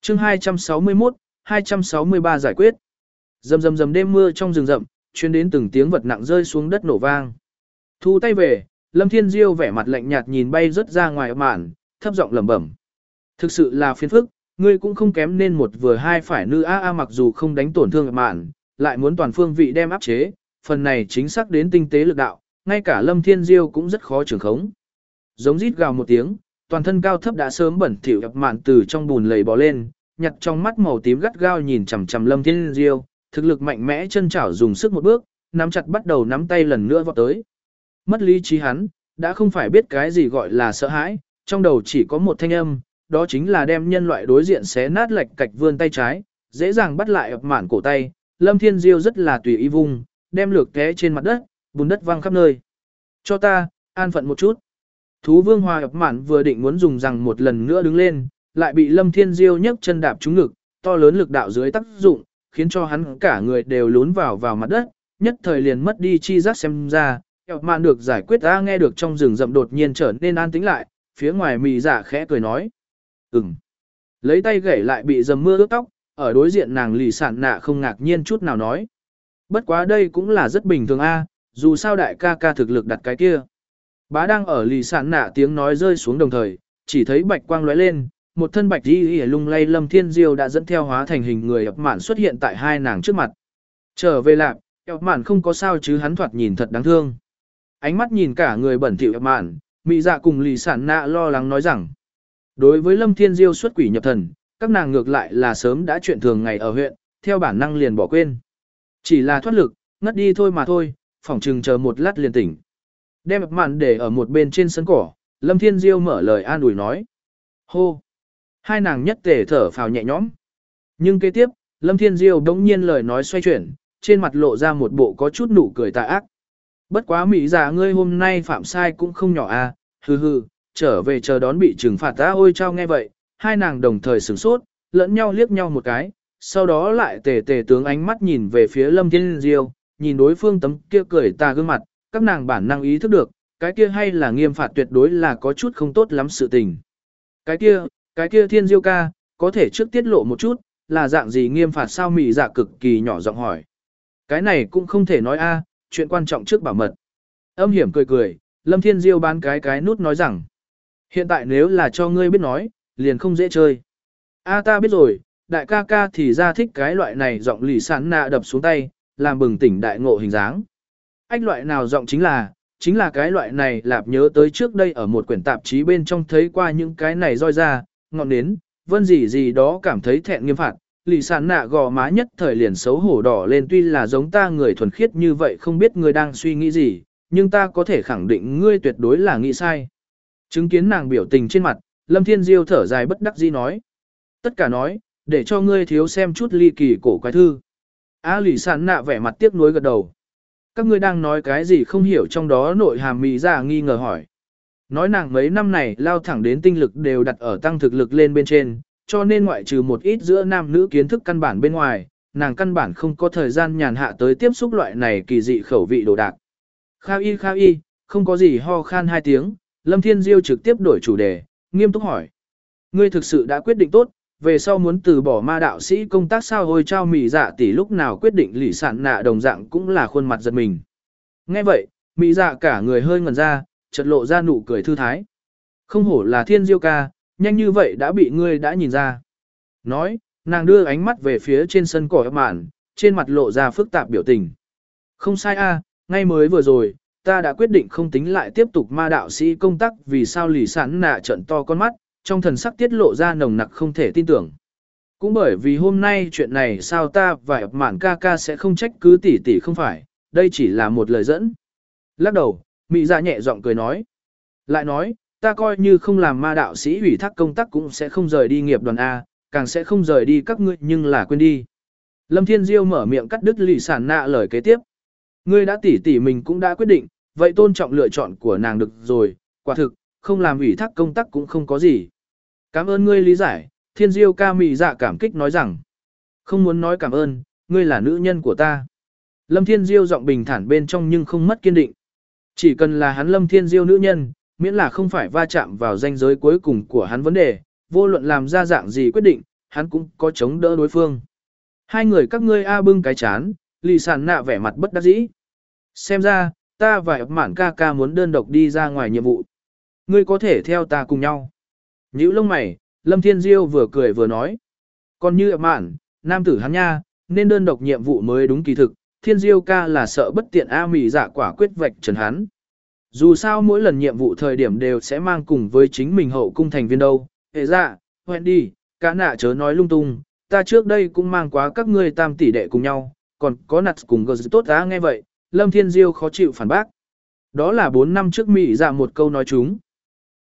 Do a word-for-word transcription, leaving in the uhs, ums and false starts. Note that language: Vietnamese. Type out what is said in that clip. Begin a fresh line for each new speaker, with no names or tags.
chương hai trăm sáu mươi mốt, hai trăm sáu mươi ba giải quyết. Rầm rầm rầm đêm mưa trong rừng rậm, truyền đến từng tiếng vật nặng rơi xuống đất nổ vang. Thu tay về, Lâm Thiên Diêu vẻ mặt lạnh nhạt nhìn bay rất ra ngoài màn, thấp giọng lẩm bẩm. Thực sự là phiền phức, ngươi cũng không kém nên một vừa hai phải nữ a a mặc dù không đánh tổn thương màn, lại muốn toàn phương vị đem áp chế, phần này chính xác đến tinh tế lực đạo, ngay cả Lâm Thiên Diêu cũng rất khó trường khống. Giống rít gào một tiếng, toàn thân cao thấp đã sớm bẩn thỉu ập mạn từ trong bùn lầy bò lên, nhặt trong mắt màu tím gắt gao nhìn chằm chằm Lâm Thiên Diêu, thực lực mạnh mẽ chân chảo dùng sức một bước, nắm chặt bắt đầu nắm tay lần nữa vọt tới. Mất lý trí hắn, đã không phải biết cái gì gọi là sợ hãi, trong đầu chỉ có một thanh âm, đó chính là đem nhân loại đối diện xé nát lệch cạch vươn tay trái, dễ dàng bắt lại ập mạn cổ tay. Lâm Thiên Diêu rất là tùy ý vung, đem lược té trên mặt đất, bùn đất văng khắp nơi. Cho ta, an phận một chút. Thú vương hòa ập mạn vừa định muốn dùng rằng một lần nữa đứng lên, lại bị Lâm Thiên Diêu nhấc chân đạp trúng ngực, to lớn lực đạo dưới tác dụng, khiến cho hắn cả người đều lún vào vào mặt đất, nhất thời liền mất đi chi giác xem ra. Ập mạn được giải quyết ta nghe được trong rừng rậm đột nhiên trở nên an tĩnh lại, phía ngoài mì giả khẽ cười nói. Ừm. Lấy tay gẩy lại bị dầm mưa ướt tóc, ở đối diện nàng lì sản nạ không ngạc nhiên chút nào nói. Bất quá đây cũng là rất bình thường a, dù sao đại ca ca thực lực đặt cái kia. Bá đang ở lì sản nạ tiếng nói rơi xuống đồng thời, chỉ thấy bạch quang lóe lên, một thân bạch đi lung lay Lâm Thiên Diêu đã dẫn theo hóa thành hình người ập mạn xuất hiện tại hai nàng trước mặt. Trở về lạc, ập mạn không có sao chứ hắn thoạt nhìn thật đáng thương. Ánh mắt nhìn cả người bẩn thỉu ập mạn, mị dạ cùng lì sản nạ lo lắng nói rằng. Đối với Lâm Thiên Diêu xuất quỷ nhập thần, các nàng ngược lại là sớm đã chuyện thường ngày ở huyện, theo bản năng liền bỏ quên. Chỉ là thoát lực, ngất đi thôi mà thôi, phỏng chừng chờ một lát liền tỉnh. Đem ập mạn để ở một bên trên sân cỏ, Lâm Thiên Diêu mở lời an ủi nói. Hô! Hai nàng nhất tề thở phào nhẹ nhõm. Nhưng kế tiếp, Lâm Thiên Diêu đống nhiên lời nói xoay chuyển, trên mặt lộ ra một bộ có chút nụ cười tà ác. Bất quá mỹ giả ngươi hôm nay phạm sai cũng không nhỏ à, hừ hừ, trở về chờ đón bị trừng phạt ta ôi trao nghe vậy, hai nàng đồng thời sửng sốt, lẫn nhau liếc nhau một cái, sau đó lại tề tề tướng ánh mắt nhìn về phía Lâm Thiên Diêu, nhìn đối phương tấm kia cười tà gương mặt, các nàng bản năng ý thức được, cái kia hay là nghiêm phạt tuyệt đối là có chút không tốt lắm sự tình. Cái kia, cái kia Thiên Diêu ca, có thể trước tiết lộ một chút, là dạng gì nghiêm phạt sao mị dạ cực kỳ nhỏ giọng hỏi. Cái này cũng không thể nói a, chuyện quan trọng trước bảo mật. Âm hiểm cười cười, Lâm Thiên Diêu bán cái cái nút nói rằng, hiện tại nếu là cho ngươi biết nói, liền không dễ chơi. A ta biết rồi, đại ca ca thì ra thích cái loại này giọng lì sản nạ đập xuống tay, làm bừng tỉnh đại ngộ hình dáng. Ách loại nào giọng chính là, chính là cái loại này lạp nhớ tới trước đây ở một quyển tạp chí bên trong thấy qua những cái này roi ra, ngọn nến, vân gì gì đó cảm thấy thẹn nghiêm phạt, lì sản nạ gò má nhất thời liền xấu hổ đỏ lên tuy là giống ta người thuần khiết như vậy không biết ngươi đang suy nghĩ gì, nhưng ta có thể khẳng định ngươi tuyệt đối là nghĩ sai. Chứng kiến nàng biểu tình trên mặt, Lâm Thiên Diêu thở dài bất đắc dĩ nói. Tất cả nói, để cho ngươi thiếu xem chút ly kỳ cổ quái thư. A lì sản nạ vẻ mặt tiếc nuối gật đầu. Các ngươi đang nói cái gì không hiểu trong đó nội hàm mì ra nghi ngờ hỏi. Nói nàng mấy năm này lao thẳng đến tinh lực đều đặt ở tăng thực lực lên bên trên, cho nên ngoại trừ một ít giữa nam nữ kiến thức căn bản bên ngoài, nàng căn bản không có thời gian nhàn hạ tới tiếp xúc loại này kỳ dị khẩu vị đồ đạc. Khao y khao y, không có gì ho khan hai tiếng, Lâm Thiên Diêu trực tiếp đổi chủ đề, nghiêm túc hỏi. Ngươi thực sự đã quyết định tốt, về sau muốn từ bỏ ma đạo sĩ công tác sao hồi trao mị dạ tỷ lúc nào quyết định lì sản nạ đồng dạng cũng là khuôn mặt giật mình. Nghe vậy, mị dạ cả người hơi ngẩn ra, chợt lộ ra nụ cười thư thái. Không hổ là Thiên Diêu ca, nhanh như vậy đã bị ngươi đã nhìn ra. Nói, nàng đưa ánh mắt về phía trên sân cỏ ập mạn, trên mặt lộ ra phức tạp biểu tình. Không sai a, ngay mới vừa rồi, ta đã quyết định không tính lại tiếp tục ma đạo sĩ công tác vì sao lì sản nạ trận to con mắt, trong thần sắc tiết lộ ra nồng nặc không thể tin tưởng. Cũng bởi vì hôm nay chuyện này sao ta và ập mạn ca ca sẽ không trách cứ tỷ tỷ không phải, đây chỉ là một lời dẫn. Lắc đầu, mị dạ nhẹ giọng cười nói. Lại nói, ta coi như không làm ma đạo sĩ ủy thác công tác cũng sẽ không rời đi nghiệp đoàn A, càng sẽ không rời đi các ngươi nhưng là quên đi. Lâm Thiên Diêu mở miệng cắt đứt lì sản nạ lời kế tiếp. Ngươi đã tỉ tỉ mình cũng đã quyết định, vậy tôn trọng lựa chọn của nàng được rồi, quả thực, không làm ủy thác công tác cũng không có gì. Cảm ơn ngươi lý giải, Thiên Diêu ca mị dạ cảm kích nói rằng. Không muốn nói cảm ơn, ngươi là nữ nhân của ta. Lâm Thiên Diêu giọng bình thản bên trong nhưng không mất kiên định. Chỉ cần là hắn Lâm Thiên Diêu nữ nhân, miễn là không phải va chạm vào ranh giới cuối cùng của hắn vấn đề, vô luận làm ra dạng gì quyết định, hắn cũng có chống đỡ đối phương. Hai người các ngươi a bưng cái chán, lì sàn nạ vẻ mặt bất đắc dĩ. Xem ra, ta và ập mạn ca ca muốn đơn độc đi ra ngoài nhiệm vụ. Ngươi có thể theo ta cùng nhau. Nhữ lông mày, Lâm Thiên Diêu vừa cười vừa nói. Còn như ập mạn, nam tử hắn nha, nên đơn độc nhiệm vụ mới đúng kỳ thực. Thiên Diêu ca là sợ bất tiện A mì dạ quả quyết vạch trần hắn. Dù sao mỗi lần nhiệm vụ thời điểm đều sẽ mang cùng với chính mình hậu cung thành viên đâu. Hệ dạ, hoẹn đi, cả nạ chớ nói lung tung, ta trước đây cũng mang quá các ngươi tam tỷ đệ cùng nhau, còn có nặt cùng gờ tốt á nghe vậy, Lâm Thiên Diêu khó chịu phản bác. Đó là bốn năm trước Mỹ dạ một câu nói chúng.